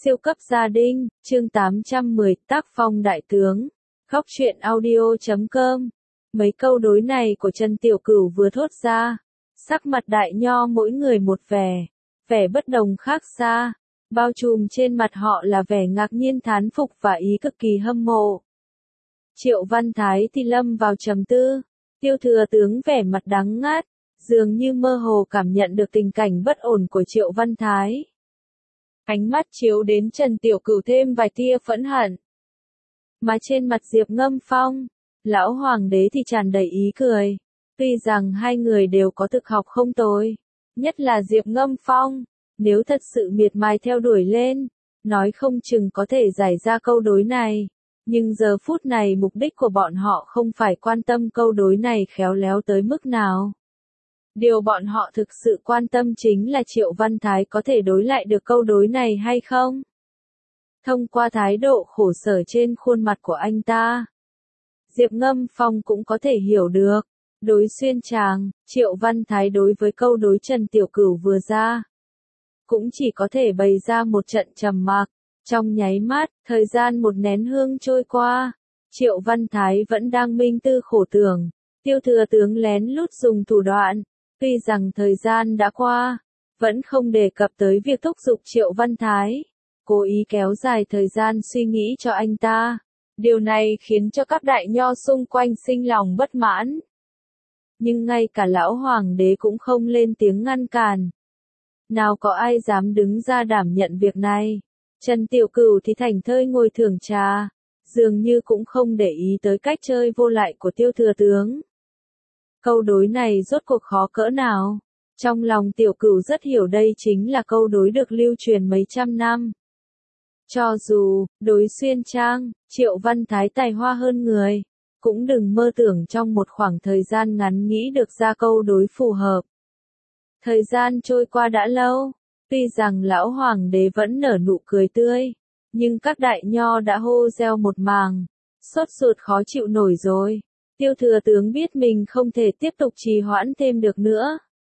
Siêu cấp gia đình, chương 810, tác phong đại tướng. Góc truyện audio.com. Mấy câu đối này của Trần Tiểu Cửu vừa thốt ra, sắc mặt đại nho mỗi người một vẻ bất đồng khác xa, bao trùm trên mặt họ là vẻ ngạc nhiên thán phục và ý cực kỳ hâm mộ. Triệu Văn Thái thì lâm vào trầm tư, Tiêu Thừa Tướng vẻ mặt đắng ngắt, dường như mơ hồ cảm nhận được tình cảnh bất ổn của Triệu Văn Thái. Ánh mắt chiếu đến Trần Tiểu Cửu thêm vài tia phẫn hận. Mà trên mặt Diệp Ngâm Phong, lão hoàng đế thì tràn đầy ý cười. Tuy rằng hai người đều có thực học không tồi, nhất là Diệp Ngâm Phong, nếu thật sự miệt mài theo đuổi lên, nói không chừng có thể giải ra câu đối này. Nhưng giờ phút này mục đích của bọn họ không phải quan tâm câu đối này khéo léo tới mức nào. Điều bọn họ thực sự quan tâm chính là Triệu Văn Thái có thể đối lại được câu đối này hay không. Thông qua thái độ khổ sở trên khuôn mặt của anh ta, Diệp Ngâm Phong cũng có thể hiểu được. Đối xuyên tràng, Triệu Văn Thái đối với câu đối Trần Tiểu Cửu vừa ra, cũng chỉ có thể bày ra một trận trầm mặc. Trong nháy mắt, thời gian một nén hương trôi qua, Triệu Văn Thái vẫn đang minh tư khổ tưởng. Tiêu Thừa Tướng lén lút dùng thủ đoạn, tuy rằng thời gian đã qua, vẫn không đề cập tới việc thúc giục Triệu Văn Thái, cố ý kéo dài thời gian suy nghĩ cho anh ta. Điều này khiến cho các đại nho xung quanh sinh lòng bất mãn. Nhưng ngay cả lão hoàng đế cũng không lên tiếng ngăn cản. Nào có ai dám đứng ra đảm nhận việc này. Trần Tiểu Cửu thì thảnh thơi ngồi thưởng trà, dường như cũng không để ý tới cách chơi vô lại của Tiêu Thừa Tướng. Câu đối này rốt cuộc khó cỡ nào? Trong lòng Tiểu Cửu rất hiểu đây chính là câu đối được lưu truyền mấy trăm năm. Cho dù, đối xuyên trang, Triệu Văn Thái tài hoa hơn người, cũng đừng mơ tưởng trong một khoảng thời gian ngắn nghĩ được ra câu đối phù hợp. Thời gian trôi qua đã lâu, tuy rằng lão hoàng đế vẫn nở nụ cười tươi, nhưng các đại nho đã hô reo một màng, sốt ruột khó chịu nổi rồi. Tiêu Thừa Tướng biết mình không thể tiếp tục trì hoãn thêm được nữa.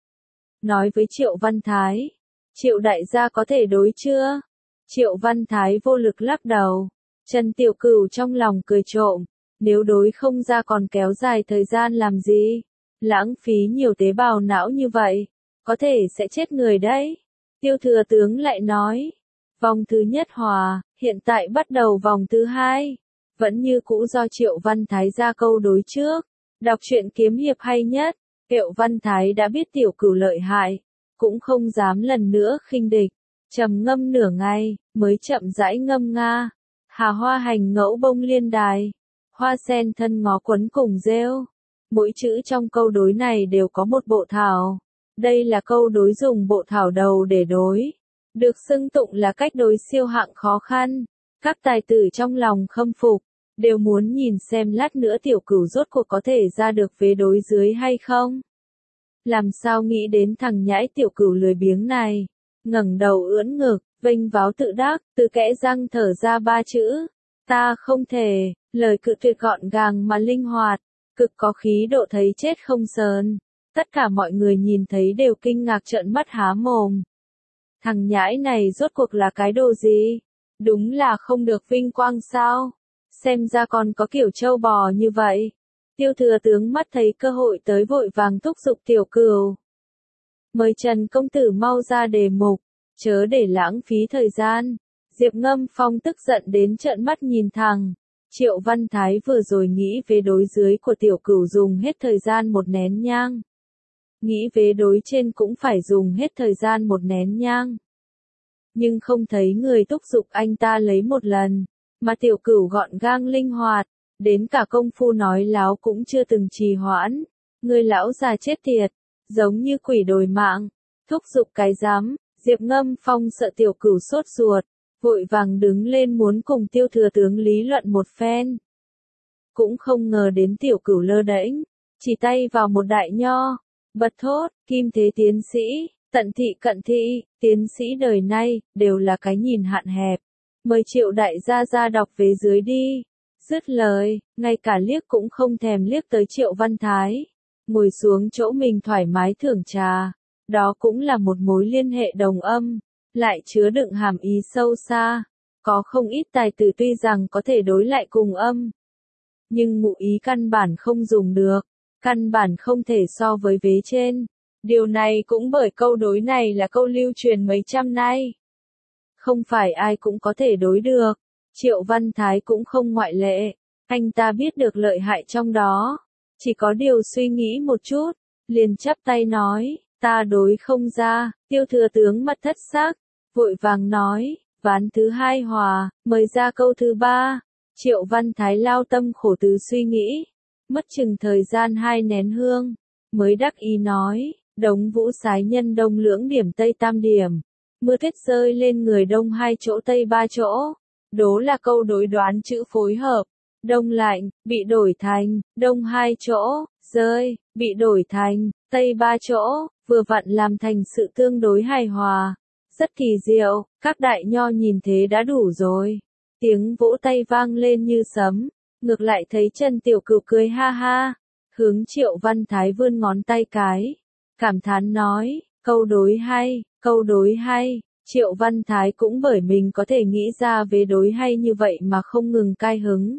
Nói với Triệu Văn Thái, Triệu đại gia có thể đối chưa? Triệu Văn Thái vô lực lắc đầu. Trần Tiểu Cửu trong lòng cười trộm, nếu đối không ra còn kéo dài thời gian làm gì? Lãng phí nhiều tế bào não như vậy, có thể sẽ chết người đấy. Tiêu Thừa Tướng lại nói, vòng thứ nhất hòa, hiện tại bắt đầu vòng thứ hai. Vẫn như cũ do Triệu Văn Thái ra câu đối trước. Đọc truyện kiếm hiệp hay nhất, Triệu Văn Thái đã biết Tiểu Cửu lợi hại, cũng không dám lần nữa khinh địch. Trầm ngâm nửa ngày, mới chậm rãi ngâm nga. Hà hoa hành ngẫu bông liên đài, hoa sen thân ngó quấn cùng rêu. Mỗi chữ trong câu đối này đều có một bộ thảo. Đây là câu đối dùng bộ thảo đầu để đối. Được xưng tụng là cách đối siêu hạng khó khăn. Các tài tử trong lòng khâm phục, đều muốn nhìn xem lát nữa Tiểu Cửu rốt cuộc có thể ra được vế đối dưới hay không. Làm sao nghĩ đến thằng nhãi Tiểu Cửu lười biếng này, ngẩng đầu ưỡn ngực, vênh váo tự đắc, từ kẽ răng thở ra ba chữ, ta không thể, lời cự tuyệt gọn gàng mà linh hoạt, cực có khí độ thấy chết không sờn. Tất cả mọi người nhìn thấy đều kinh ngạc trợn mắt há mồm. Thằng nhãi này rốt cuộc là cái đồ gì? Đúng là không được vinh quang sao? Xem ra còn có kiểu trâu bò như vậy. Tiêu Thừa Tướng mắt thấy cơ hội tới vội vàng thúc giục Tiểu Cửu. Mời Trần công tử mau ra đề mục, chớ để lãng phí thời gian. Diệp Ngâm Phong tức giận đến trợn mắt nhìn thẳng. Triệu Văn Thái vừa rồi nghĩ về đối dưới của Tiểu Cửu dùng hết thời gian một nén nhang. Nghĩ về đối trên cũng phải dùng hết thời gian một nén nhang. Nhưng không thấy người thúc giục anh ta lấy một lần, mà Tiểu Cửu gọn gàng linh hoạt, đến cả công phu nói láo cũng chưa từng trì hoãn. Người lão già chết tiệt, giống như quỷ đồi mạng, thúc giục cái dám. Diệp Ngâm Phong sợ Tiểu Cửu sốt ruột, vội vàng đứng lên muốn cùng Tiêu Thừa Tướng lý luận một phen. Cũng không ngờ đến Tiểu Cửu lơ đễnh, chỉ tay vào một đại nho, bật thốt, Kim Thế tiến sĩ, tận thị cận thị, tiến sĩ đời nay, đều là cái nhìn hạn hẹp. Mời Triệu đại gia ra đọc về dưới đi. Dứt lời, ngay cả liếc cũng không thèm liếc tới Triệu Văn Thái. Ngồi xuống chỗ mình thoải mái thưởng trà. Đó cũng là một mối liên hệ đồng âm. lại chứa đựng hàm ý sâu xa. Có không ít tài tử tuy rằng có thể đối lại cùng âm, nhưng ngụ ý căn bản không dùng được, căn bản không thể so với vế trên. Điều này cũng bởi câu đối này là câu lưu truyền mấy trăm nay. Không phải ai cũng có thể đối được, Triệu Văn Thái cũng không ngoại lệ. Anh ta biết được lợi hại trong đó, chỉ có điều suy nghĩ một chút, liền chắp tay nói, ta đối không ra. Tiêu thừa tướng mặt thất sắc, vội vàng nói, ván thứ hai hòa, mời ra câu thứ ba. Triệu Văn Thái lao tâm khổ tứ suy nghĩ, mất chừng thời gian 2 nén hương, mới đắc ý nói, Đống Vũ sái nhân đông lưỡng điểm tây tam điểm, mưa tuyết rơi lên người đông 2 chỗ tây 3 chỗ. Đố là câu đối đoán chữ phối hợp. Đông lạnh, bị đổi thành, đông 2 chỗ, rơi, bị đổi thành, tây 3 chỗ, vừa vặn làm thành sự tương đối hài hòa. Rất kỳ diệu, các đại nho nhìn thế đã đủ rồi. Tiếng vỗ tay vang lên như sấm, ngược lại thấy Trần Tiểu Cửu cười ha ha, hướng Triệu Văn Thái vươn ngón tay cái, cảm thán nói, câu đối hay, câu đối hay. Triệu Văn Thái cũng bởi mình có thể nghĩ ra vế đối hay như vậy mà không ngừng cai hứng.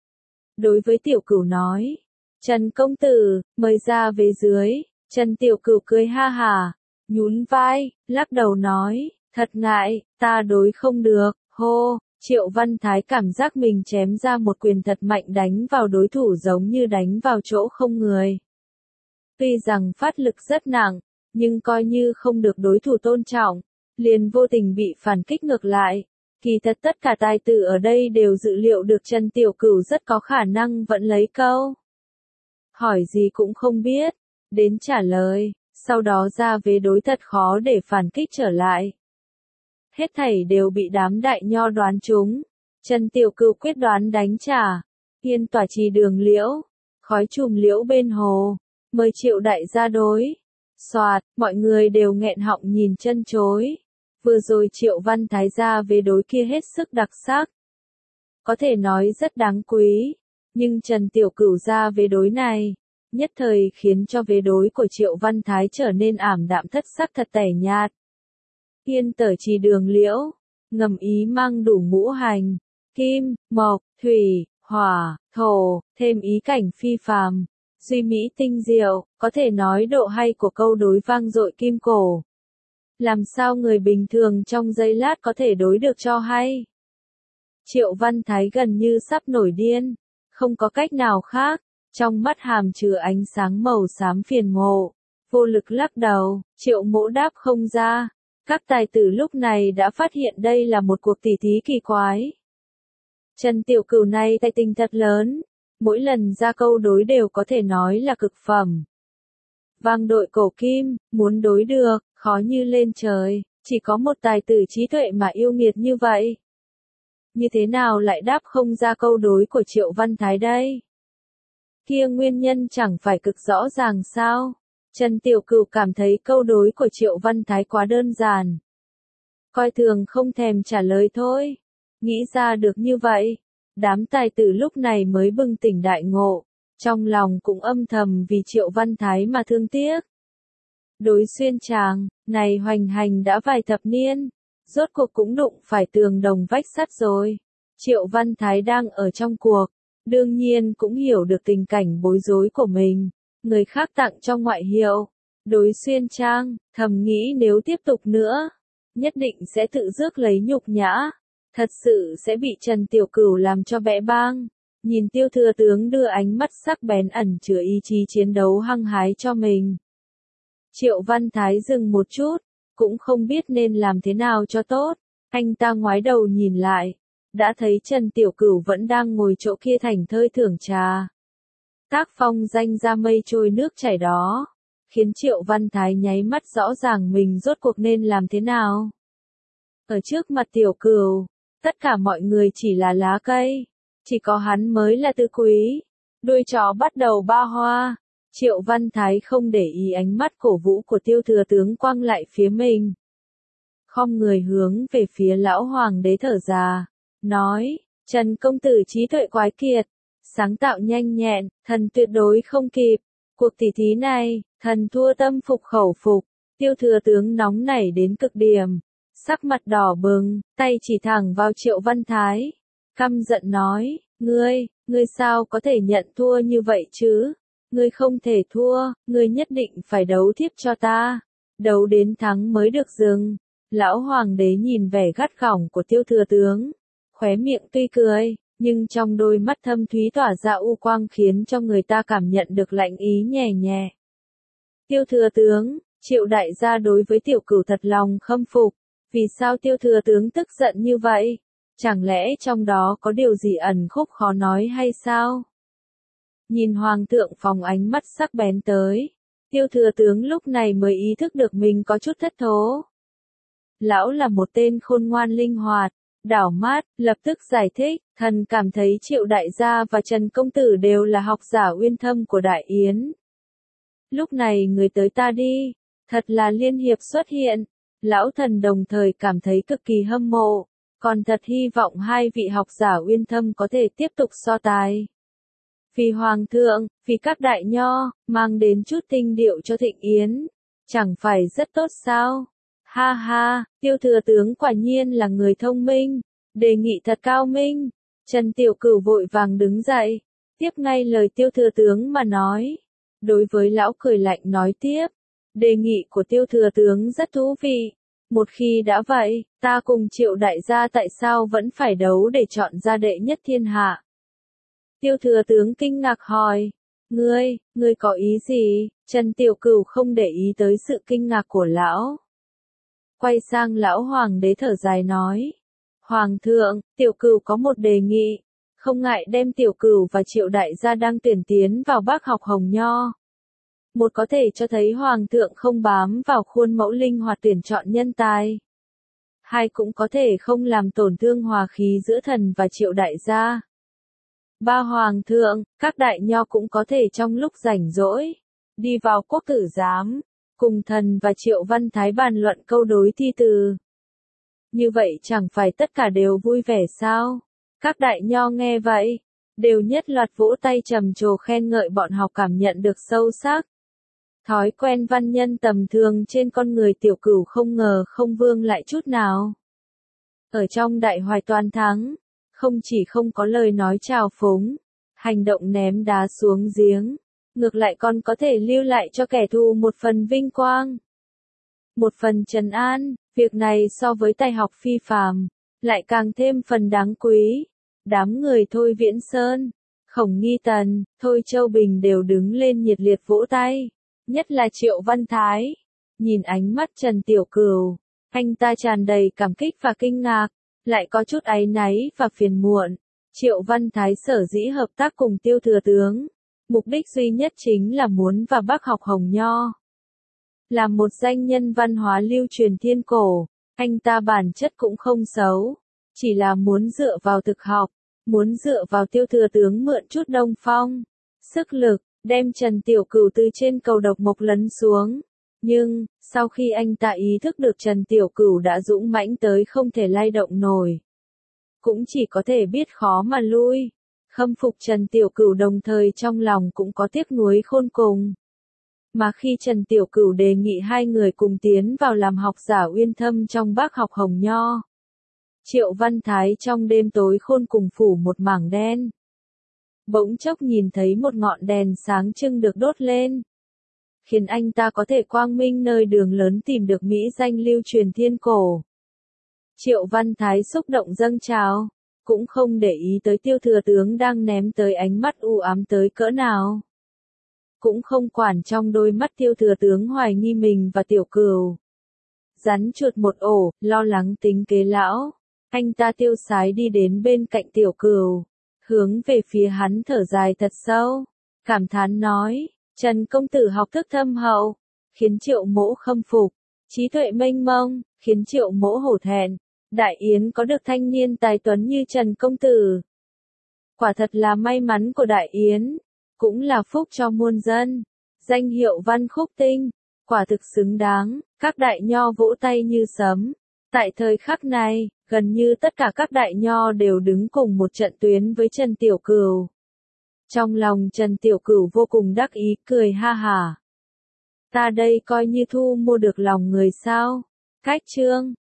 Đối với Tiểu Cửu nói, Trần công tử, mời ra vế dưới. Trần Tiểu Cửu cười ha hả, nhún vai, lắc đầu nói, thật ngại, ta đối không được, hô. Triệu Văn Thái cảm giác mình chém ra một quyền thật mạnh đánh vào đối thủ giống như đánh vào chỗ không người. Tuy rằng phát lực rất nặng, nhưng coi như không được đối thủ tôn trọng, liền vô tình bị phản kích ngược lại. Kỳ thật tất cả tài tử ở đây đều dự liệu được Trần Tiểu Cửu rất có khả năng vẫn lấy câu. Hỏi gì cũng không biết, đến trả lời, sau đó ra vế đối thật khó để phản kích trở lại. Hết thảy đều bị đám đại nho đoán trúng. Trần Tiểu Cửu quyết đoán đánh trả. Yên tỏa trì đường liễu, khói trùm liễu bên hồ, mời Triệu đại gia đối. Soạt, mọi người đều nghẹn họng nhìn chân chối. Vừa rồi Triệu Văn Thái ra vế đối kia hết sức đặc sắc. Có thể nói rất đáng quý, nhưng Trần Tiểu Cửu ra vế đối này, nhất thời khiến cho vế đối của Triệu Văn Thái trở nên ảm đạm thất sắc thật tẻ nhạt. Yên tở trì đường liễu, ngầm ý mang đủ ngũ hành, kim, mộc, thủy, hỏa, thổ, thêm ý cảnh phi phàm, duy mỹ tinh diệu, có thể nói độ hay của câu đối vang dội kim cổ. Làm sao người bình thường trong giây lát có thể đối được cho hay? Triệu Văn Thái gần như sắp nổi điên, không có cách nào khác, trong mắt hàm chứa ánh sáng màu xám phiền muộn, vô lực lắc đầu. Triệu Mỗ đáp không ra. Các tài tử lúc này đã phát hiện đây là một cuộc tỉ thí kỳ quái. Trần Tiểu Cửu này tài tình thật lớn, mỗi lần ra câu đối đều có thể nói là cực phẩm. Vang đội cổ kim, muốn đối được, khó như lên trời, chỉ có một tài tử trí tuệ mà yêu nghiệt như vậy. Như thế nào lại đáp không ra câu đối của Triệu Văn Thái đây? Kia nguyên nhân chẳng phải cực rõ ràng sao? Trần Tiểu Cửu cảm thấy câu đối của Triệu Văn Thái quá đơn giản. Coi thường không thèm trả lời thôi. Nghĩ ra được như vậy, đám tài tử lúc này mới bừng tỉnh đại ngộ, trong lòng cũng âm thầm vì Triệu Văn Thái mà thương tiếc. Đối xuyên tràng, này hoành hành đã vài thập niên, rốt cuộc cũng đụng phải tường đồng vách sắt rồi. Triệu Văn Thái đang ở trong cuộc, đương nhiên cũng hiểu được tình cảnh bối rối của mình. Người khác tặng cho ngoại hiệu, đối xuyên trang, thầm nghĩ nếu tiếp tục nữa, nhất định sẽ tự rước lấy nhục nhã, thật sự sẽ bị Trần Tiểu Cửu làm cho bẽ bang. Nhìn Tiêu thừa tướng đưa ánh mắt sắc bén ẩn chứa ý chí chiến đấu hăng hái cho mình. Triệu Văn Thái dừng một chút, cũng không biết nên làm thế nào cho tốt, anh ta ngoái đầu nhìn lại, đã thấy Trần Tiểu Cửu vẫn đang ngồi chỗ kia thảnh thơi thưởng trà. Tác phong danh ra mây trôi nước chảy đó, khiến Triệu Văn Thái nháy mắt rõ ràng mình rốt cuộc nên làm thế nào. Ở trước mặt Tiểu Cửu, tất cả mọi người chỉ là lá cây, chỉ có hắn mới là tứ quý. Đuôi chó bắt đầu ba hoa. Triệu Văn Thái không để ý ánh mắt cổ vũ của Tiêu thừa tướng quăng lại phía mình. Khom người hướng về phía lão hoàng đế thở già, nói, Trần công tử trí tuệ quái kiệt, sáng tạo nhanh nhẹn, thần tuyệt đối không kịp. Cuộc tỉ thí này, thần thua tâm phục khẩu phục. Tiêu thừa tướng nóng nảy đến cực điểm, sắc mặt đỏ bừng, tay chỉ thẳng vào Triệu Văn Thái. Căm giận nói, ngươi sao có thể nhận thua như vậy chứ? Ngươi không thể thua, ngươi nhất định phải đấu tiếp cho ta. Đấu đến thắng mới được dừng. Lão hoàng đế nhìn vẻ gắt gỏng của Tiêu thừa tướng. Khóe miệng tuy cười, nhưng trong đôi mắt thâm thúy tỏa ra u quang khiến cho người ta cảm nhận được lạnh ý nhẹ nhẹ. Tiêu thừa tướng, Triệu đại gia đối với Tiểu Cửu thật lòng khâm phục. Vì sao Tiêu thừa tướng tức giận như vậy? Chẳng lẽ trong đó có điều gì ẩn khúc khó nói hay sao? Nhìn hoàng thượng phóng ánh mắt sắc bén tới, Tiêu thừa tướng lúc này mới ý thức được mình có chút thất thố. Lão là một tên khôn ngoan linh hoạt, đảo mắt, lập tức giải thích, thần cảm thấy Triệu đại gia và Trần công tử đều là học giả uyên thâm của Đại Yến. Lúc này người tới ta đi, thật là liên hiệp xuất hiện, lão thần đồng thời cảm thấy cực kỳ hâm mộ, còn thật hy vọng hai vị học giả uyên thâm có thể tiếp tục so tài. Vì hoàng thượng, vì các đại nho, mang đến chút tinh điệu cho Thịnh Yến, chẳng phải rất tốt sao? Ha ha, Tiêu thừa tướng quả nhiên là người thông minh, đề nghị thật cao minh. Trần Tiểu Cửu vội vàng đứng dậy, tiếp ngay lời Tiêu thừa tướng mà nói. Đối với lão cười lạnh nói tiếp, đề nghị của Tiêu thừa tướng rất thú vị. Một khi đã vậy, ta cùng Triệu đại gia tại sao vẫn phải đấu để chọn ra đệ nhất thiên hạ? Tiêu thừa tướng kinh ngạc hỏi, ngươi có ý gì? Trần Tiểu Cửu không để ý tới sự kinh ngạc của lão. Quay sang lão hoàng đế thở dài nói, Hoàng thượng, Tiểu Cửu có một đề nghị, không ngại đem Tiểu Cửu và Triệu đại gia đang tuyển tiến vào Bác học Hồng Nho. Một có thể cho thấy Hoàng thượng không bám vào khuôn mẫu linh hoạt tuyển chọn nhân tài. Hai cũng có thể không làm tổn thương hòa khí giữa thần và Triệu đại gia. Ba Hoàng thượng, các đại nho cũng có thể trong lúc rảnh rỗi, đi vào quốc tử giám, cùng thần và Triệu Văn Thái bàn luận câu đối thi từ. Như vậy chẳng phải tất cả đều vui vẻ sao? Các đại nho nghe vậy, đều nhất loạt vỗ tay trầm trồ khen ngợi bọn học cảm nhận được sâu sắc. Thói quen văn nhân tầm thường trên con người Tiểu Cửu không ngờ không vương lại chút nào. Ở trong đại hoài toàn thắng, không chỉ không có lời nói trào phúng, hành động ném đá xuống giếng, ngược lại còn có thể lưu lại cho kẻ thù một phần vinh quang, một phần trấn an. Việc này so với tài học phi phàm, lại càng thêm phần đáng quý. Đám người Thôi Viễn Sơn, Khổng Nghi Tần, Thôi Châu Bình đều đứng lên nhiệt liệt vỗ tay, nhất là Triệu Văn Thái. Nhìn ánh mắt Trần Tiểu Cửu, anh ta tràn đầy cảm kích và kinh ngạc, lại có chút áy náy và phiền muộn. Triệu Văn Thái sở dĩ hợp tác cùng Tiêu thừa tướng, mục đích duy nhất chính là muốn vào Bác học Hồng Nho. Là một danh nhân văn hóa lưu truyền thiên cổ, anh ta bản chất cũng không xấu, chỉ là muốn dựa vào thực học, muốn dựa vào Tiêu thừa tướng mượn chút đông phong, sức lực, đem Trần Tiểu Cửu từ trên cầu độc mộc lấn xuống. Nhưng, sau khi anh ta ý thức được Trần Tiểu Cửu đã dũng mãnh tới không thể lay động nổi, cũng chỉ có thể biết khó mà lui. Khâm phục Trần Tiểu Cửu đồng thời trong lòng cũng có tiếc nuối khôn cùng. Mà khi Trần Tiểu Cửu đề nghị hai người cùng tiến vào làm học giả uyên thâm trong Bác học Hồng Nho, Triệu Văn Thái trong đêm tối khôn cùng phủ một mảng đen. Bỗng chốc nhìn thấy một ngọn đèn sáng trưng được đốt lên, khiến anh ta có thể quang minh nơi đường lớn tìm được mỹ danh lưu truyền thiên cổ. Triệu Văn Thái xúc động dâng trào, cũng không để ý tới Tiêu thừa tướng đang ném tới ánh mắt u ám tới cỡ nào. Cũng không quản trong đôi mắt Tiêu thừa tướng hoài nghi mình và Tiểu Cửu. Rắn chuột một ổ, lo lắng tính kế lão. Anh ta tiêu sái đi đến bên cạnh Tiểu Cửu, hướng về phía hắn thở dài thật sâu, cảm thán nói, Trần công tử học thức thâm hậu, khiến Triệu mỗ khâm phục, trí tuệ mênh mông, khiến Triệu mỗ hổ thẹn. Đại Yến có được thanh niên tài tuấn như Trần công tử, quả thật là may mắn của Đại Yến, cũng là phúc cho muôn dân. Danh hiệu Văn Khúc Tinh, quả thực xứng đáng. Các đại nho vỗ tay như sấm. Tại thời khắc này, gần như tất cả các đại nho đều đứng cùng một trận tuyến với Trần Tiểu Cửu. Trong lòng Trần Tiểu Cửu vô cùng đắc ý, cười ha hả. Ta đây coi như thu mua được lòng người sao? Cách chương